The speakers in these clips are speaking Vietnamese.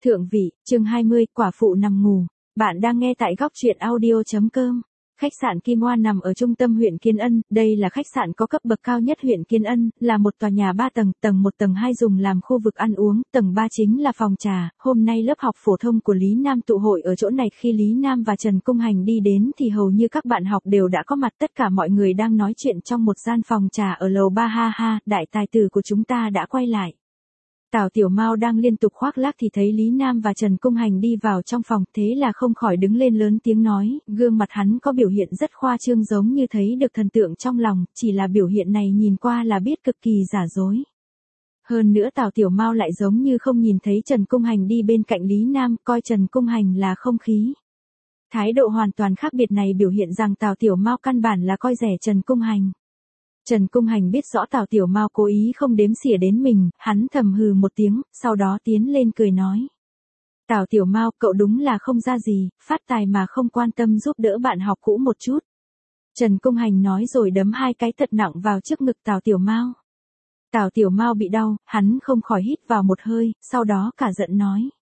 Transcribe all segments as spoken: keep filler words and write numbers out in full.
Thượng vị, chương hai mươi, quả phụ nằm ngủ. Bạn đang nghe tại góc truyện audio chấm com. Khách sạn Kim Hoa nằm ở trung tâm huyện Kiến Ân, đây là khách sạn có cấp bậc cao nhất huyện Kiến Ân, là một tòa nhà ba tầng, tầng một tầng hai dùng làm khu vực ăn uống, tầng ba chính là phòng trà. Hôm nay lớp học phổ thông của Lý Nam tụ hội ở chỗ này, khi Lý Nam và Trần Cung Hành đi đến thì hầu như các bạn học đều đã có mặt, tất cả mọi người đang nói chuyện trong một gian phòng trà ở lầu ba. Ha ha, đại tài tử của chúng ta đã quay lại. Tào Tiểu Mao đang liên tục khoác lác thì thấy Lý Nam và Trần Cung Hành đi vào trong phòng, thế là không khỏi đứng lên lớn tiếng nói, gương mặt hắn có biểu hiện rất khoa trương giống như thấy được thần tượng trong lòng, chỉ là biểu hiện này nhìn qua là biết cực kỳ giả dối. Hơn nữa Tào Tiểu Mao lại giống như không nhìn thấy Trần Cung Hành đi bên cạnh Lý Nam, coi Trần Cung Hành là không khí. Thái độ hoàn toàn khác biệt này biểu hiện rằng Tào Tiểu Mao căn bản là coi rẻ Trần Cung Hành. Trần Cung Hành biết rõ Tào Tiểu Mao cố ý không đếm xỉa đến mình, hắn thầm hừ một tiếng, sau đó tiến lên cười nói. Tào Tiểu Mao, cậu đúng là không ra gì, phát tài mà không quan tâm giúp đỡ bạn học cũ một chút. Trần Cung Hành nói rồi đấm hai cái thật nặng vào trước ngực Tào Tiểu Mao. Tào Tiểu Mao bị đau, hắn không khỏi hít vào một hơi, sau đó cả giận nói.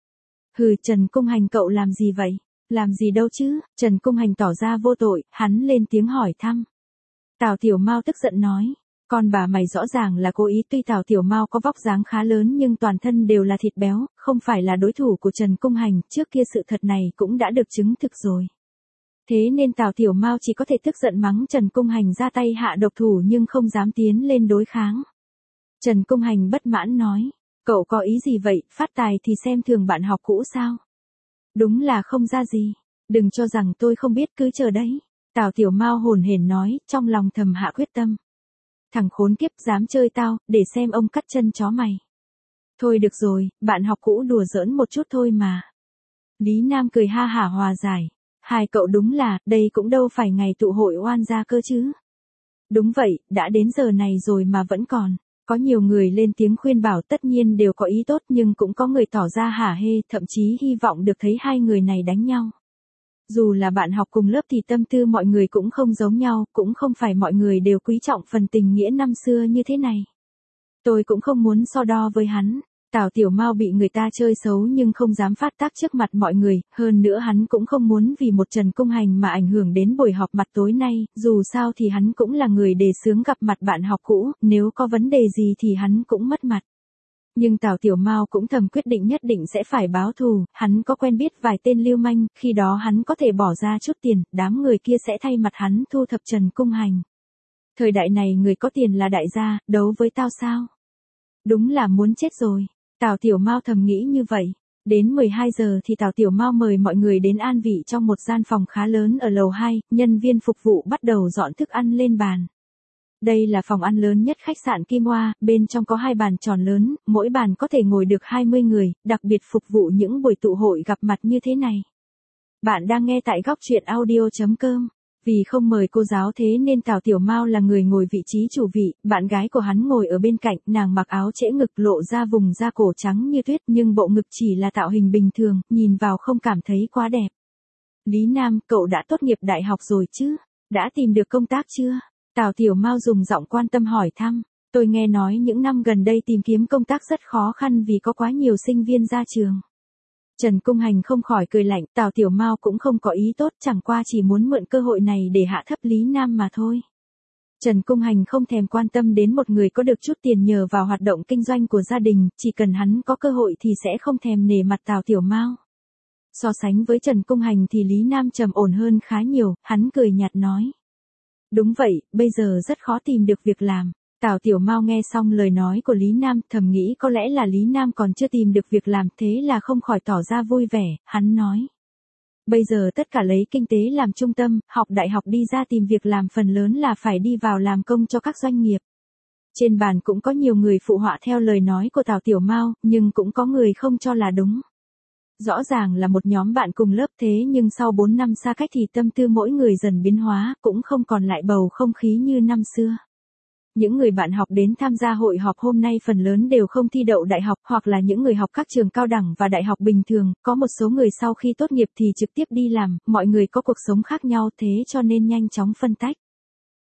Hừ, Trần Cung Hành cậu làm gì vậy? Làm gì đâu chứ? Trần Cung Hành tỏ ra vô tội, hắn lên tiếng hỏi thăm. Tào Tiểu Mao tức giận nói, con bà mày rõ ràng là cố ý. Tuy Tào Tiểu Mao có vóc dáng khá lớn nhưng toàn thân đều là thịt béo, không phải là đối thủ của Trần Cung Hành, trước kia sự thật này cũng đã được chứng thực rồi. Thế nên Tào Tiểu Mao chỉ có thể tức giận mắng Trần Cung Hành ra tay hạ độc thủ nhưng không dám tiến lên đối kháng. Trần Cung Hành bất mãn nói, cậu có ý gì vậy, phát tài thì xem thường bạn học cũ sao? Đúng là không ra gì, đừng cho rằng tôi không biết, cứ chờ đấy. Tào Tiểu Mao hồn hển nói, trong lòng thầm hạ quyết tâm. Thằng khốn kiếp dám chơi tao, để xem ông cắt chân chó mày. Thôi được rồi, bạn học cũ đùa giỡn một chút thôi mà. Lý Nam cười ha hả hòa giải. Hai cậu đúng là, đây cũng đâu phải ngày tụ hội oan gia cơ chứ. Đúng vậy, đã đến giờ này rồi mà vẫn còn. Có nhiều người lên tiếng khuyên bảo, tất nhiên đều có ý tốt nhưng cũng có người tỏ ra hả hê, thậm chí hy vọng được thấy hai người này đánh nhau. Dù là bạn học cùng lớp thì tâm tư mọi người cũng không giống nhau, cũng không phải mọi người đều quý trọng phần tình nghĩa năm xưa như thế này. Tôi cũng không muốn so đo với hắn. Tào Tiểu Mao bị người ta chơi xấu nhưng không dám phát tác trước mặt mọi người, hơn nữa hắn cũng không muốn vì một Trần Cung Hành mà ảnh hưởng đến buổi họp mặt tối nay, dù sao thì hắn cũng là người đề xướng gặp mặt bạn học cũ, nếu có vấn đề gì thì hắn cũng mất mặt. Nhưng Tào Tiểu Mao cũng thầm quyết định nhất định sẽ phải báo thù, hắn có quen biết vài tên lưu manh, khi đó hắn có thể bỏ ra chút tiền, đám người kia sẽ thay mặt hắn thu thập Trần Cung Hành. Thời đại này người có tiền là đại gia, đấu với tao sao? Đúng là muốn chết rồi. Tào Tiểu Mao thầm nghĩ như vậy. Đến mười hai giờ thì Tào Tiểu Mao mời mọi người đến an vị trong một gian phòng khá lớn ở lầu hai, nhân viên phục vụ bắt đầu dọn thức ăn lên bàn. Đây là phòng ăn lớn nhất khách sạn Kim Hoa, bên trong có hai bàn tròn lớn, mỗi bàn có thể ngồi được hai mươi người, đặc biệt phục vụ những buổi tụ hội gặp mặt như thế này. Bạn đang nghe tại góc truyện audio chấm com. Vì không mời cô giáo thế nên Tào Tiểu Mao là người ngồi vị trí chủ vị, bạn gái của hắn ngồi ở bên cạnh, nàng mặc áo trễ ngực lộ ra vùng da cổ trắng như tuyết nhưng bộ ngực chỉ là tạo hình bình thường, nhìn vào không cảm thấy quá đẹp. Lý Nam, cậu đã tốt nghiệp đại học rồi chứ? Đã tìm được công tác chưa? Tào Tiểu Mao dùng giọng quan tâm hỏi thăm, tôi nghe nói những năm gần đây tìm kiếm công tác rất khó khăn vì có quá nhiều sinh viên ra trường. Trần Cung Hành không khỏi cười lạnh, Tào Tiểu Mao cũng không có ý tốt, chẳng qua chỉ muốn mượn cơ hội này để hạ thấp Lý Nam mà thôi. Trần Cung Hành không thèm quan tâm đến một người có được chút tiền nhờ vào hoạt động kinh doanh của gia đình, chỉ cần hắn có cơ hội thì sẽ không thèm nể mặt Tào Tiểu Mao. So sánh với Trần Cung Hành thì Lý Nam trầm ổn hơn khá nhiều, hắn cười nhạt nói. Đúng vậy, bây giờ rất khó tìm được việc làm. Tào Tiểu Mao nghe xong lời nói của Lý Nam, thầm nghĩ có lẽ là Lý Nam còn chưa tìm được việc làm, thế là không khỏi tỏ ra vui vẻ, hắn nói. Bây giờ tất cả lấy kinh tế làm trung tâm, học đại học đi ra tìm việc làm phần lớn là phải đi vào làm công cho các doanh nghiệp. Trên bàn cũng có nhiều người phụ họa theo lời nói của Tào Tiểu Mao, nhưng cũng có người không cho là đúng. Rõ ràng là một nhóm bạn cùng lớp thế nhưng sau bốn năm xa cách thì tâm tư mỗi người dần biến hóa, cũng không còn lại bầu không khí như năm xưa. Những người bạn học đến tham gia hội họp hôm nay phần lớn đều không thi đậu đại học hoặc là những người học các trường cao đẳng và đại học bình thường, có một số người sau khi tốt nghiệp thì trực tiếp đi làm, mọi người có cuộc sống khác nhau thế cho nên nhanh chóng phân tách.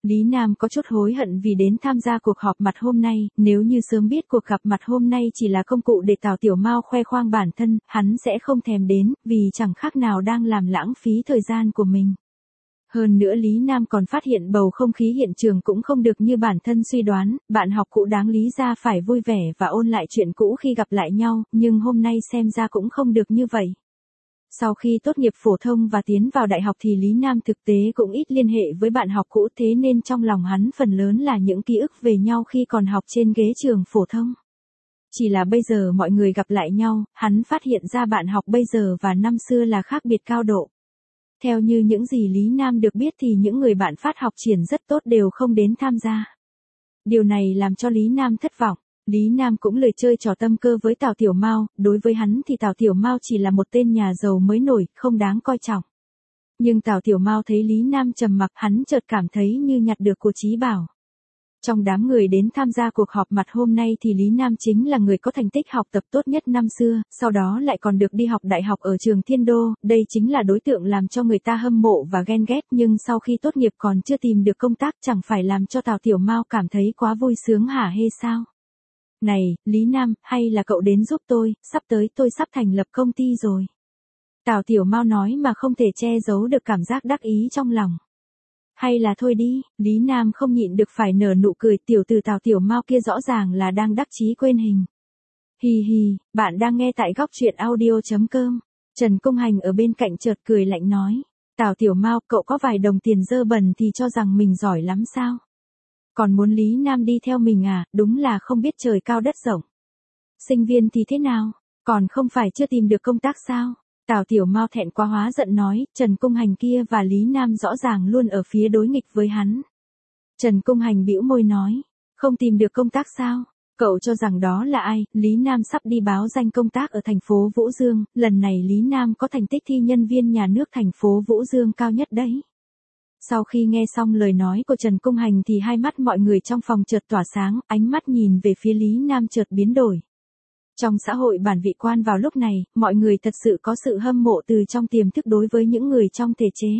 Lý Nam có chút hối hận vì đến tham gia cuộc họp mặt hôm nay, nếu như sớm biết cuộc gặp mặt hôm nay chỉ là công cụ để Tào Tiểu Mao khoe khoang bản thân, hắn sẽ không thèm đến, vì chẳng khác nào đang làm lãng phí thời gian của mình. Hơn nữa Lý Nam còn phát hiện bầu không khí hiện trường cũng không được như bản thân suy đoán, bạn học cũ đáng lý ra phải vui vẻ và ôn lại chuyện cũ khi gặp lại nhau, nhưng hôm nay xem ra cũng không được như vậy. Sau khi tốt nghiệp phổ thông và tiến vào đại học thì Lý Nam thực tế cũng ít liên hệ với bạn học cũ, thế nên trong lòng hắn phần lớn là những ký ức về nhau khi còn học trên ghế trường phổ thông. Chỉ là bây giờ mọi người gặp lại nhau, hắn phát hiện ra bạn học bây giờ và năm xưa là khác biệt cao độ. Theo như những gì Lý Nam được biết thì những người bạn phát học triển rất tốt đều không đến tham gia. Điều này làm cho Lý Nam thất vọng. Lý Nam cũng lười chơi trò tâm cơ với Tào Tiểu Mao, đối với hắn thì Tào Tiểu Mao chỉ là một tên nhà giàu mới nổi, không đáng coi trọng. Nhưng Tào Tiểu Mao thấy Lý Nam trầm mặc, hắn chợt cảm thấy như nhặt được của trí bảo. Trong đám người đến tham gia cuộc họp mặt hôm nay thì Lý Nam chính là người có thành tích học tập tốt nhất năm xưa, sau đó lại còn được đi học đại học ở trường Thiên Đô, đây chính là đối tượng làm cho người ta hâm mộ và ghen ghét, nhưng sau khi tốt nghiệp còn chưa tìm được công tác chẳng phải làm cho Tào Tiểu Mao cảm thấy quá vui sướng hả hê sao? Này, Lý Nam, hay là cậu đến giúp tôi, sắp tới tôi sắp thành lập công ty rồi. Tào Tiểu Mao nói mà không thể che giấu được cảm giác đắc ý trong lòng. Hay là thôi đi, Lý Nam không nhịn được phải nở nụ cười, tiểu từ Tào Tiểu Mao kia rõ ràng là đang đắc chí quên hình. Hì hì, bạn đang nghe tại góc truyện audio chấm com. Trần Công Hành ở bên cạnh chợt cười lạnh nói. Tào Tiểu Mao, cậu có vài đồng tiền dơ bẩn thì cho rằng mình giỏi lắm sao? Còn muốn Lý Nam đi theo mình à, đúng là không biết trời cao đất rộng. Sinh viên thì thế nào, còn không phải chưa tìm được công tác sao? Tào Tiểu Mao thẹn quá hóa giận nói, Trần Công Hành kia và Lý Nam rõ ràng luôn ở phía đối nghịch với hắn. Trần Công Hành bĩu môi nói, không tìm được công tác sao? Cậu cho rằng đó là ai? Lý Nam sắp đi báo danh công tác ở thành phố Vũ Dương, lần này Lý Nam có thành tích thi nhân viên nhà nước thành phố Vũ Dương cao nhất đấy. Sau khi nghe xong lời nói của Trần Công Hành thì hai mắt mọi người trong phòng chợt tỏa sáng, ánh mắt nhìn về phía Lý Nam chợt biến đổi. Trong xã hội bản vị quan vào lúc này, mọi người thật sự có sự hâm mộ từ trong tiềm thức đối với những người trong thể chế.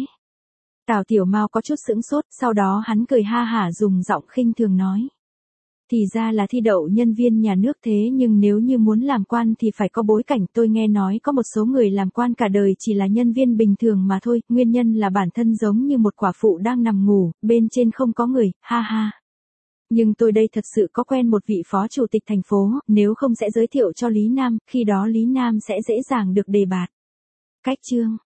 Tào Tiểu Mao có chút sững sốt, sau đó hắn cười ha hả dùng giọng khinh thường nói. Thì ra là thi đậu nhân viên nhà nước, thế nhưng nếu như muốn làm quan thì phải có bối cảnh, tôi nghe nói có một số người làm quan cả đời chỉ là nhân viên bình thường mà thôi, nguyên nhân là bản thân giống như một quả phụ đang nằm ngủ, bên trên không có người, ha ha. Nhưng tôi đây thật sự có quen một vị phó chủ tịch thành phố, nếu không sẽ giới thiệu cho Lý Nam, khi đó Lý Nam sẽ dễ dàng được đề bạt. Cách chương